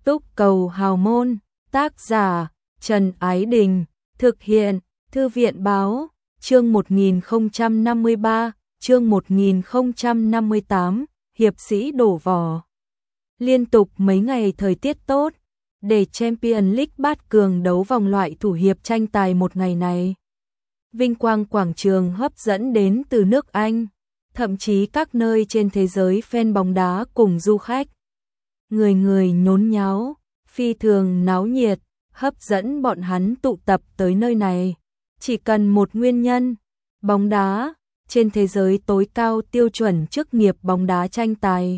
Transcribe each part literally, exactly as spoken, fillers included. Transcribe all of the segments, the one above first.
Túc Cầu Hào Môn, tác giả Trần Ái Đình, thực hiện Thư viện Báo, chương một nghìn không trăm năm mươi ba, chương một nghìn không trăm năm mươi tám, hiệp sĩ đổ vỏ. Liên tục mấy ngày thời tiết tốt, để Champions League bát cường đấu vòng loại thủ hiệp tranh tài một ngày này. Vinh quang quảng trường hấp dẫn đến từ nước Anh, thậm chí các nơi trên thế giới fan bóng đá cùng du khách. Người người nhốn nháo, phi thường náo nhiệt, hấp dẫn bọn hắn tụ tập tới nơi này. Chỉ cần một nguyên nhân, bóng đá, trên thế giới tối cao tiêu chuẩn chức nghiệp bóng đá tranh tài.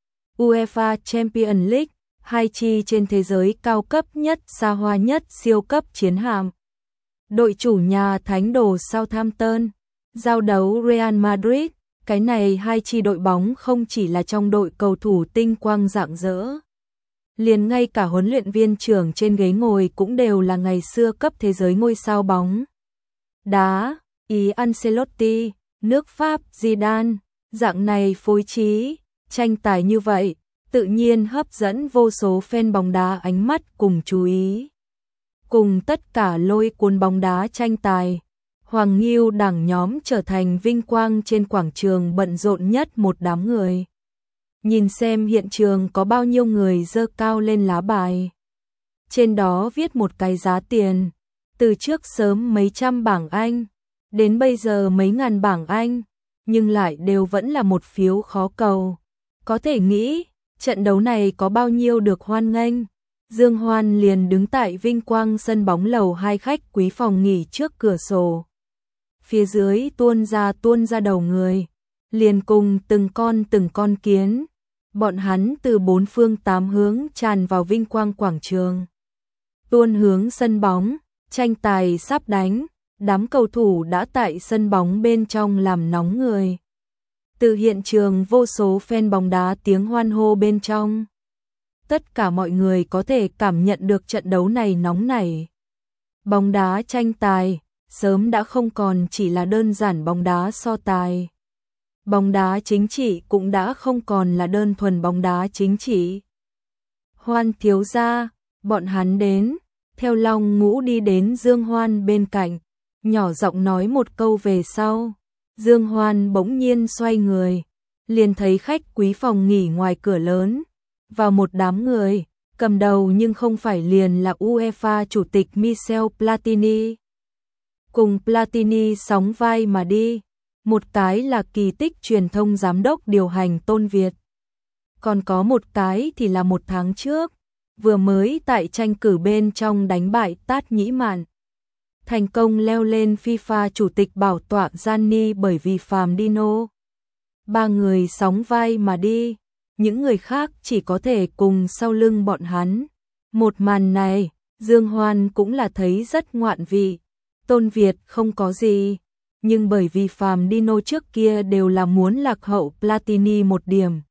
UEFA Champions League, hai chi trên thế giới cao cấp nhất, xa hoa nhất siêu cấp chiến hạm. Đội chủ nhà thánh đồ Southampton, giao đấu Real Madrid, cái này hai chi đội bóng không chỉ là trong đội cầu thủ tinh quang rạng rỡ. Liền ngay cả huấn luyện viên trưởng trên ghế ngồi cũng đều là ngày xưa cấp thế giới ngôi sao bóng đá, Ý Ancelotti, nước Pháp Zidane, dạng này phối trí, tranh tài như vậy, tự nhiên hấp dẫn vô số fan bóng đá ánh mắt cùng chú ý. Cùng tất cả lôi cuốn bóng đá tranh tài, Hoàng Nghiêu đảng nhóm trở thành vinh quang trên quảng trường bận rộn nhất một đám người. Nhìn xem hiện trường có bao nhiêu người giơ cao lên lá bài. Trên đó viết một cái giá tiền, từ trước sớm mấy trăm bảng Anh, đến bây giờ mấy ngàn bảng Anh, nhưng lại đều vẫn là một phiếu khó cầu. Có thể nghĩ, trận đấu này có bao nhiêu được hoan nghênh. Dương Hoan liền đứng tại vinh quang sân bóng lầu hai khách quý phòng nghỉ trước cửa sổ. Phía dưới tuôn ra tuôn ra đầu người, liền cùng từng con từng con kiến. Bọn hắn từ bốn phương tám hướng tràn vào vinh quang quảng trường. Tuôn hướng sân bóng, tranh tài sắp đánh, đám cầu thủ đã tại sân bóng bên trong làm nóng người. Từ hiện trường vô số fan bóng đá tiếng hoan hô bên trong. Tất cả mọi người có thể cảm nhận được trận đấu này nóng nảy. Bóng đá tranh tài, sớm đã không còn chỉ là đơn giản bóng đá so tài. Bóng đá chính trị cũng đã không còn là đơn thuần bóng đá chính trị. Hoan thiếu gia, bọn hắn đến, theo Long Ngũ đi đến Dương Hoan bên cạnh, nhỏ giọng nói một câu về sau. Dương Hoan bỗng nhiên xoay người, liền thấy khách quý phòng nghỉ ngoài cửa lớn, vào một đám người, cầm đầu nhưng không phải liền là UEFA chủ tịch Michel Platini. Cùng Platini sóng vai mà đi, một cái là kỳ tích truyền thông giám đốc điều hành Tôn Việt. Còn có một cái thì là một tháng trước, vừa mới tại tranh cử bên trong đánh bại Tát Nhĩ Mạn. Thành công leo lên FIFA chủ tịch bảo tọa Gianni bởi vì Phàm Dino. Ba người sóng vai mà đi, những người khác chỉ có thể cùng sau lưng bọn hắn. Một màn này, Dương Hoan cũng là thấy rất ngoạn vị. Tôn Việt không có gì, nhưng bởi vì Phàm Dino trước kia đều là muốn lạc hậu Platini một điểm.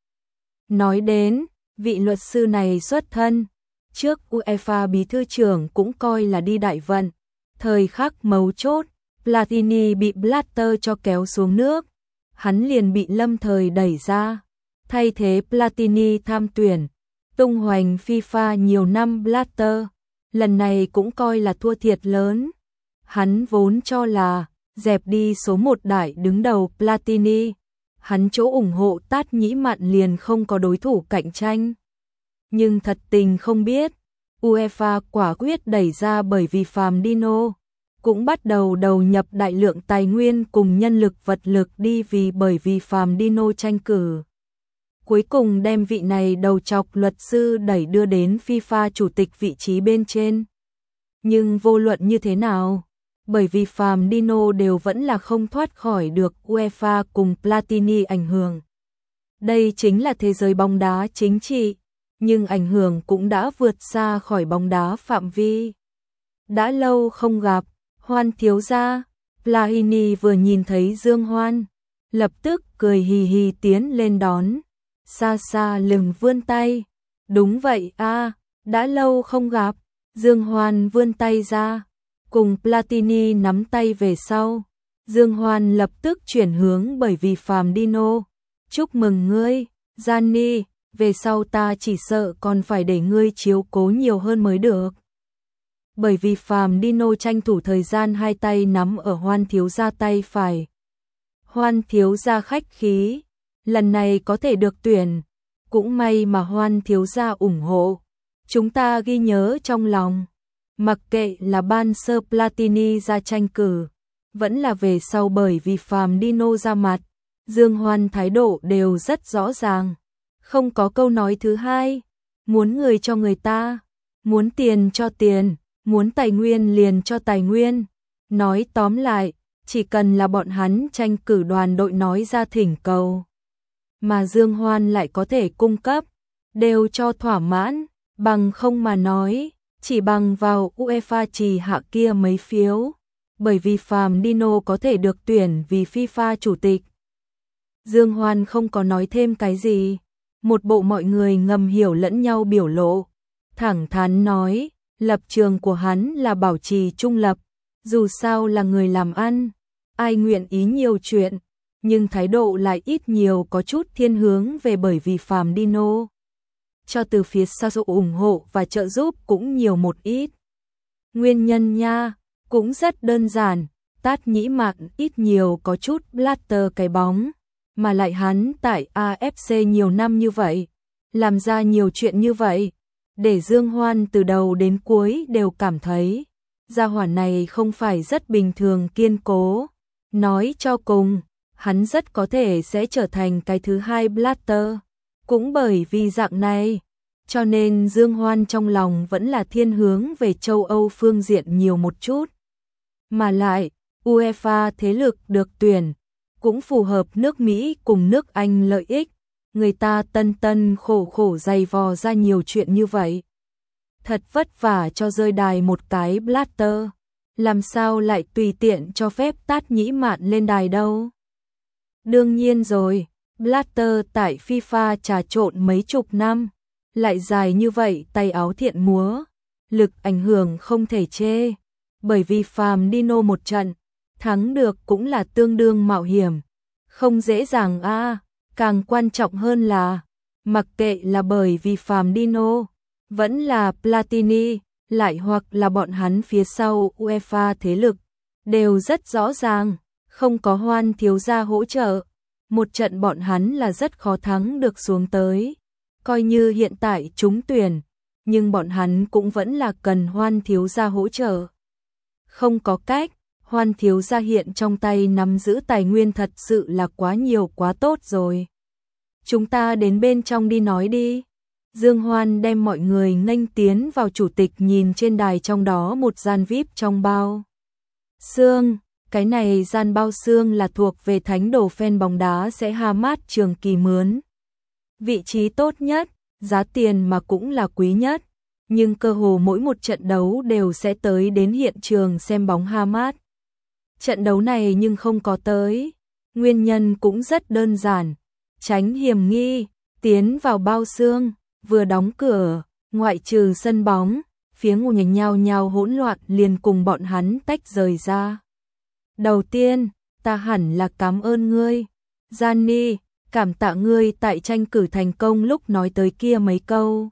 Nói đến, vị luật sư này xuất thân, trước UEFA bí thư trưởng cũng coi là đi đại vận. Thời khắc mấu chốt, Platini bị Blatter cho kéo xuống nước, hắn liền bị lâm thời đẩy ra. Thay thế Platini tham tuyển, tung hoành FIFA nhiều năm Blatter, lần này cũng coi là thua thiệt lớn. Hắn vốn cho là dẹp đi số một đại đứng đầu Platini, hắn chỗ ủng hộ Tát Nhĩ Mạn liền không có đối thủ cạnh tranh. Nhưng thật tình không biết, UEFA quả quyết đẩy ra bởi vì Phàm Dino cũng bắt đầu đầu nhập đại lượng tài nguyên cùng nhân lực vật lực đi vì bởi vì Phàm Dino tranh cử. Cuối cùng đem vị này đầu chọc luật sư đẩy đưa đến FIFA chủ tịch vị trí bên trên. Nhưng vô luận như thế nào, bởi vì Phàm Dino đều vẫn là không thoát khỏi được UEFA cùng Platini ảnh hưởng. Đây chính là thế giới bóng đá chính trị, nhưng ảnh hưởng cũng đã vượt xa khỏi bóng đá phạm vi. Đã lâu không gặp, Hoan thiếu gia. Platini vừa nhìn thấy Dương Hoan, lập tức cười hì hì tiến lên đón, xa xa lừng vươn tay. Đúng vậy a, đã lâu không gặp. Dương Hoan vươn tay ra, cùng Platini nắm tay về sau. Dương Hoan lập tức chuyển hướng bởi vì Phàm Dino. Chúc mừng ngươi, Gianni, về sau ta chỉ sợ còn phải để ngươi chiếu cố nhiều hơn mới được. Bởi vì Phàm Dino tranh thủ thời gian hai tay nắm ở Hoan thiếu gia tay phải. Hoan thiếu gia khách khí, lần này có thể được tuyển, cũng may mà Hoan thiếu gia ủng hộ, chúng ta ghi nhớ trong lòng. Mặc kệ là ban sơ Platini ra tranh cử, vẫn là về sau bởi vì Phàm Dino ra mặt, Dương Hoan thái độ đều rất rõ ràng, không có câu nói thứ hai, muốn người cho người ta, muốn tiền cho tiền, muốn tài nguyên liền cho tài nguyên. Nói tóm lại, chỉ cần là bọn hắn tranh cử đoàn đội nói ra thỉnh cầu, mà Dương Hoan lại có thể cung cấp, đều cho thỏa mãn, bằng không mà nói, chỉ bằng vào UEFA trì hạ kia mấy phiếu, bởi vì Phàm Dino có thể được tuyển vì FIFA chủ tịch. Dương Hoan không có nói thêm cái gì, một bộ mọi người ngầm hiểu lẫn nhau biểu lộ, thẳng thắn nói, lập trường của hắn là bảo trì trung lập, dù sao là người làm ăn, ai nguyện ý nhiều chuyện, nhưng thái độ lại ít nhiều có chút thiên hướng về bởi vì Phàm Dino cho từ phía sau sự ủng hộ và trợ giúp cũng nhiều một ít. Nguyên nhân nha, cũng rất đơn giản, Tát Nhĩ Mạn ít nhiều có chút Blatter cái bóng, mà lại hắn tại a ép xê nhiều năm như vậy, làm ra nhiều chuyện như vậy, để Dương Hoan từ đầu đến cuối đều cảm thấy, gia hỏa này không phải rất bình thường kiên cố, nói cho cùng, hắn rất có thể sẽ trở thành cái thứ hai Blatter, cũng bởi vì dạng này, cho nên Dương Hoan trong lòng vẫn là thiên hướng về châu Âu phương diện nhiều một chút. Mà lại, UEFA thế lực được tuyển, cũng phù hợp nước Mỹ cùng nước Anh lợi ích, người ta tân tân khổ khổ dày vò ra nhiều chuyện như vậy. Thật vất vả cho rơi đài một cái Blatter, làm sao lại tùy tiện cho phép Tát Nhĩ Mạn lên đài đâu. Đương nhiên rồi, Blatter tại FIFA trà trộn mấy chục năm, lại dài như vậy tay áo thiện múa, lực ảnh hưởng không thể chê, bởi vì Phàm Dino một trận, thắng được cũng là tương đương mạo hiểm, không dễ dàng a, à, càng quan trọng hơn là, mặc kệ là bởi vì Phàm Dino, vẫn là Platini, lại hoặc là bọn hắn phía sau UEFA thế lực, đều rất rõ ràng, không có Hoan thiếu gia hỗ trợ, một trận bọn hắn là rất khó thắng được xuống tới. Coi như hiện tại trúng tuyển, nhưng bọn hắn cũng vẫn là cần Hoan thiếu gia hỗ trợ. Không có cách, Hoan thiếu gia hiện trong tay nắm giữ tài nguyên thật sự là quá nhiều quá tốt rồi. Chúng ta đến bên trong đi nói đi. Dương Hoan đem mọi người nghênh tiến vào chủ tịch nhìn trên đài trong đó một gian vi ai pi trong bao xương. Cái này gian bao xương là thuộc về thánh đồ fan bóng đá sẽ Hamad trường kỳ mướn. Vị trí tốt nhất, giá tiền mà cũng là quý nhất, nhưng cơ hồ mỗi một trận đấu đều sẽ tới đến hiện trường xem bóng Hamad. Trận đấu này nhưng không có tới, nguyên nhân cũng rất đơn giản, tránh hiểm nghi, tiến vào bao xương, vừa đóng cửa, ngoại trừ sân bóng, phía ngủ nhành nhao nhao hỗn loạn liền cùng bọn hắn tách rời ra. Đầu tiên, ta hẳn là cảm ơn ngươi, Gianni, cảm tạ ngươi tại tranh cử thành công lúc nói tới kia mấy câu.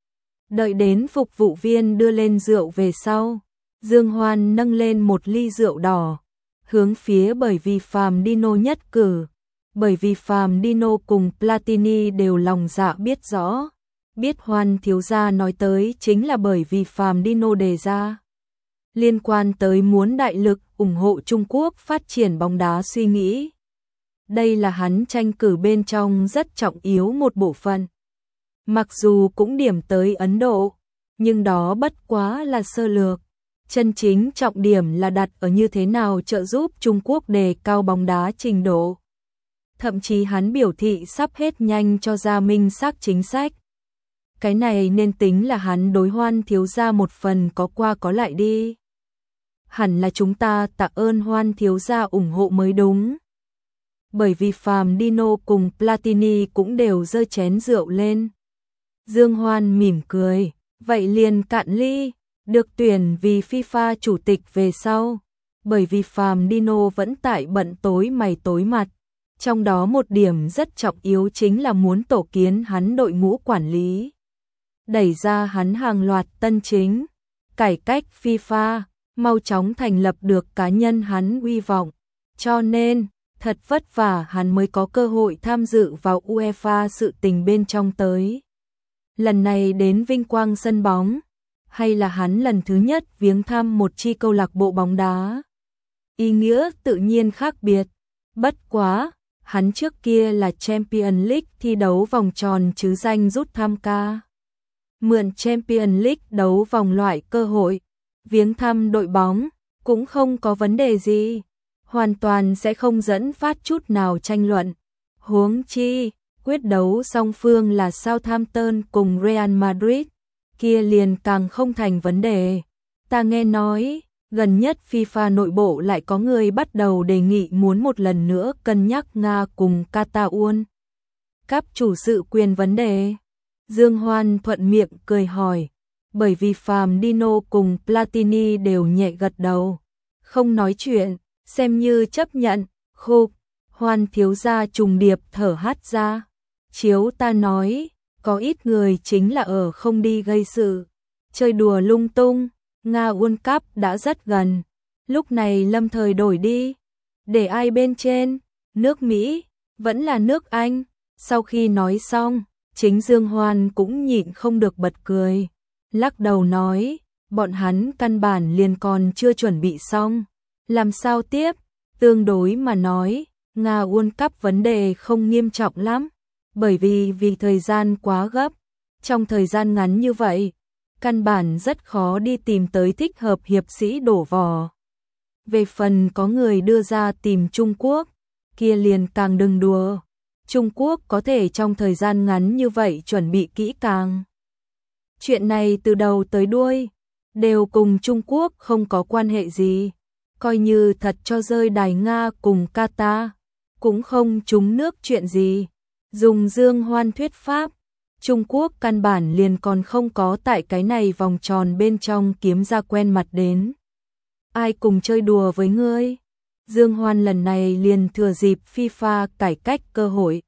Đợi đến phục vụ viên đưa lên rượu về sau, Dương Hoan nâng lên một ly rượu đỏ, hướng phía bởi vì Phàm Dino nhất cử, bởi vì Phàm Dino cùng Platini đều lòng dạ biết rõ, biết Hoan thiếu gia nói tới chính là bởi vì Phàm Dino đề ra. Liên quan tới muốn đại lực ủng hộ Trung Quốc phát triển bóng đá suy nghĩ. Đây là hắn tranh cử bên trong rất trọng yếu một bộ phận. Mặc dù cũng điểm tới Ấn Độ, nhưng đó bất quá là sơ lược. Chân chính trọng điểm là đặt ở như thế nào trợ giúp Trung Quốc đề cao bóng đá trình độ. Thậm chí hắn biểu thị sắp hết nhanh cho ra minh xác chính sách. Cái này nên tính là hắn đối Hoan thiếu gia một phần có qua có lại đi. Hẳn là chúng ta tạ ơn Hoan thiếu gia ủng hộ mới đúng. Bởi vì Phàm Dino cùng Platini cũng đều giơ chén rượu lên. Dương Hoan mỉm cười, vậy liền cạn ly, được tuyển vì FIFA chủ tịch về sau. Bởi vì Phàm Dino vẫn tại bận tối mày tối mặt, Trong đó một điểm rất trọng yếu chính là muốn tổ kiến hắn đội ngũ quản lý, đẩy ra hắn hàng loạt tân chính, cải cách FIFA, mau chóng thành lập được cá nhân hắn uy vọng. Cho nên, thật vất vả hắn mới có cơ hội tham dự vào UEFA sự tình bên trong tới. Lần này đến vinh quang sân bóng, hay là hắn lần thứ nhất viếng thăm một chi câu lạc bộ bóng đá. Ý nghĩa tự nhiên khác biệt, bất quá, hắn trước kia là Champions League thi đấu vòng tròn chứ danh rút tham ca. Mượn Champions League đấu vòng loại cơ hội, viếng thăm đội bóng, cũng không có vấn đề gì, hoàn toàn sẽ không dẫn phát chút nào tranh luận. Huống chi, quyết đấu song phương là Southampton cùng Real Madrid, kia liền càng không thành vấn đề. Ta nghe nói, gần nhất FIFA nội bộ lại có người bắt đầu đề nghị muốn một lần nữa cân nhắc Nga cùng Qatar World Cup chủ sự quyền vấn đề. Dương Hoan thuận miệng cười hỏi, bởi vì Fernandinho cùng Platini đều nhẹ gật đầu, không nói chuyện, xem như chấp nhận. Khục, Hoan thiếu gia trùng điệp thở hắt ra. Chiếu ta nói, có ít người chính là ở không đi gây sự, chơi đùa lung tung. Nga World Cup đã rất gần, lúc này lâm thời đổi đi, để ai bên trên, nước Mỹ, vẫn là nước Anh. Sau khi nói xong, chính Dương Hoan cũng nhịn không được bật cười, lắc đầu nói, bọn hắn căn bản liền còn chưa chuẩn bị xong, làm sao tiếp. Tương đối mà nói, Nga World Cup vấn đề không nghiêm trọng lắm, bởi vì vì thời gian quá gấp, trong thời gian ngắn như vậy, căn bản rất khó đi tìm tới thích hợp hiệp sĩ đổ vò. Về phần có người đưa ra tìm Trung Quốc, kia liền càng đừng đùa. Trung Quốc có thể trong thời gian ngắn như vậy chuẩn bị kỹ càng. Chuyện này từ đầu tới đuôi, đều cùng Trung Quốc không có quan hệ gì. Coi như thật cho rơi đài Nga cùng Qatar, cũng không trúng nước chuyện gì. Dùng Dương Hoan thuyết pháp, Trung Quốc căn bản liền còn không có tại cái này vòng tròn bên trong kiếm ra quen mặt đến. Ai cùng chơi đùa với ngươi? Dương Hoan lần này liền thừa dịp FIFA cải cách cơ hội,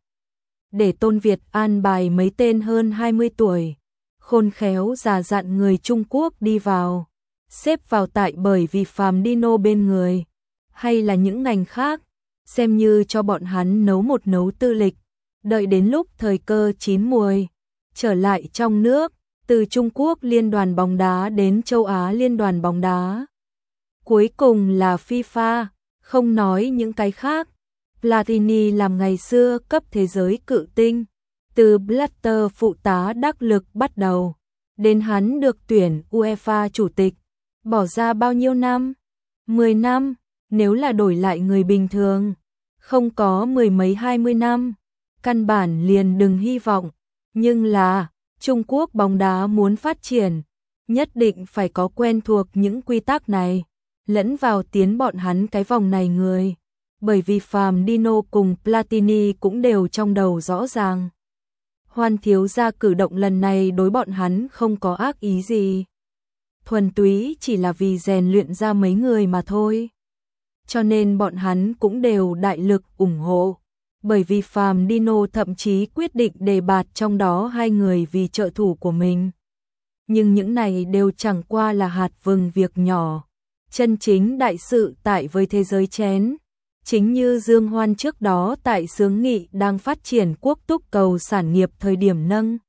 để Tôn Việt an bài mấy tên hơn hai mươi tuổi, khôn khéo già dặn người Trung Quốc đi vào, xếp vào tại bởi vì Fernandinho bên người, hay là những ngành khác, xem như cho bọn hắn nấu một nấu tư lịch, đợi đến lúc thời cơ chín muồi, trở lại trong nước, từ Trung Quốc Liên đoàn bóng đá đến châu Á Liên đoàn bóng đá. Cuối cùng là FIFA, không nói những cái khác. Platini làm ngày xưa cấp thế giới cự tinh, từ Blatter phụ tá đắc lực bắt đầu, đến hắn được tuyển UEFA chủ tịch, bỏ ra bao nhiêu năm? mười năm, nếu là đổi lại người bình thường, không có mười mấy hai mươi năm, căn bản liền đừng hy vọng. Nhưng là, Trung Quốc bóng đá muốn phát triển, nhất định phải có quen thuộc những quy tắc này, lẫn vào tiến bọn hắn cái vòng này người. Bởi vì Fernandinho cùng Platini cũng đều trong đầu rõ ràng. Hoan thiếu gia cử động lần này đối bọn hắn không có ác ý gì. Thuần túy chỉ là vì rèn luyện ra mấy người mà thôi. Cho nên bọn hắn cũng đều đại lực ủng hộ. Bởi vì Fernandinho thậm chí quyết định đề bạt trong đó hai người vì trợ thủ của mình. Nhưng những này đều chẳng qua là hạt vừng việc nhỏ. Chân chính đại sự tại với thế giới chén. Chính như Dương Hoan trước đó tại xướng nghị đang phát triển quốc túc cầu sản nghiệp thời điểm nâng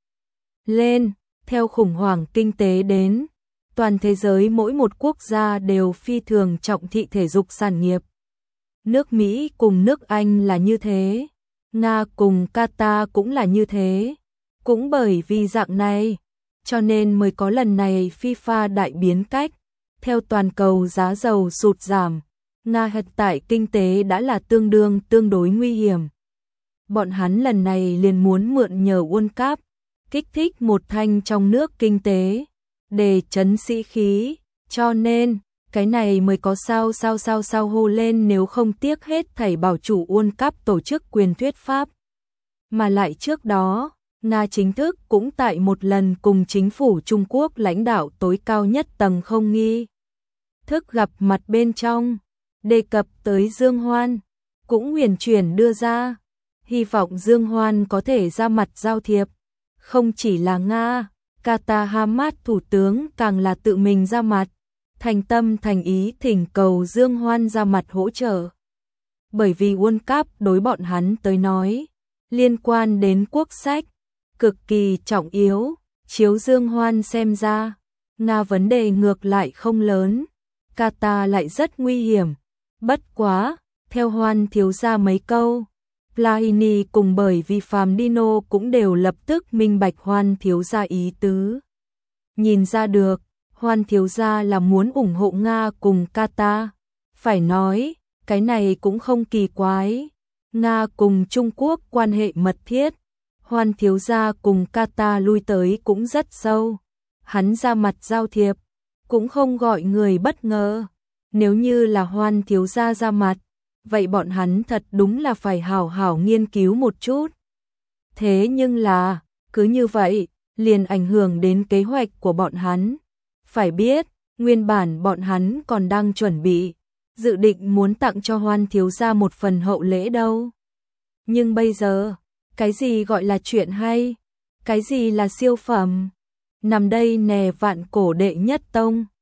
lên, theo khủng hoảng kinh tế đến, toàn thế giới mỗi một quốc gia đều phi thường trọng thị thể dục sản nghiệp. Nước Mỹ cùng nước Anh là như thế, Nga cùng Qatar cũng là như thế. Cũng bởi vì dạng này, cho nên mới có lần này FIFA đại biến cách, theo toàn cầu giá dầu sụt giảm. Nga hiện tại kinh tế đã là tương đương tương đối nguy hiểm. Bọn hắn lần này liền muốn mượn nhờ World Cup, kích thích một thanh trong nước kinh tế, để trấn sĩ khí, cho nên, cái này mới có sao sao sao sao hô lên nếu không tiếc hết thảy bảo chủ World Cup tổ chức quyền thuyết pháp. Mà lại trước đó, Nga chính thức cũng tại một lần cùng chính phủ Trung Quốc lãnh đạo tối cao nhất tầng không nghi thức gặp mặt bên trong. Đề cập tới Dương Hoan, cũng huyền chuyển đưa ra, hy vọng Dương Hoan có thể ra mặt giao thiệp. Không chỉ là Nga, Qatar Hamas thủ tướng càng là tự mình ra mặt, thành tâm thành ý thỉnh cầu Dương Hoan ra mặt hỗ trợ. Bởi vì World Cup đối bọn hắn tới nói, liên quan đến quốc sách, cực kỳ trọng yếu, chiếu Dương Hoan xem ra, Nga vấn đề ngược lại không lớn, Qatar lại rất nguy hiểm. Bất quá, theo Hoan thiếu gia mấy câu, Platini cùng bởi vì Phàm Dino cũng đều lập tức minh bạch Hoan thiếu gia ý tứ. Nhìn ra được, Hoan thiếu gia là muốn ủng hộ Nga cùng Qatar. Phải nói, cái này cũng không kỳ quái. Nga cùng Trung Quốc quan hệ mật thiết, Hoan thiếu gia cùng Qatar lui tới cũng rất sâu. Hắn ra mặt giao thiệp, cũng không gọi người bất ngờ. Nếu như là Hoan thiếu gia ra mặt, vậy bọn hắn thật đúng là phải hảo hảo nghiên cứu một chút. Thế nhưng là, cứ như vậy, liền ảnh hưởng đến kế hoạch của bọn hắn. Phải biết, nguyên bản bọn hắn còn đang chuẩn bị, dự định muốn tặng cho Hoan thiếu gia một phần hậu lễ đâu. Nhưng bây giờ, cái gì gọi là chuyện hay? Cái gì là siêu phẩm? Nằm đây nè vạn cổ đệ nhất tông.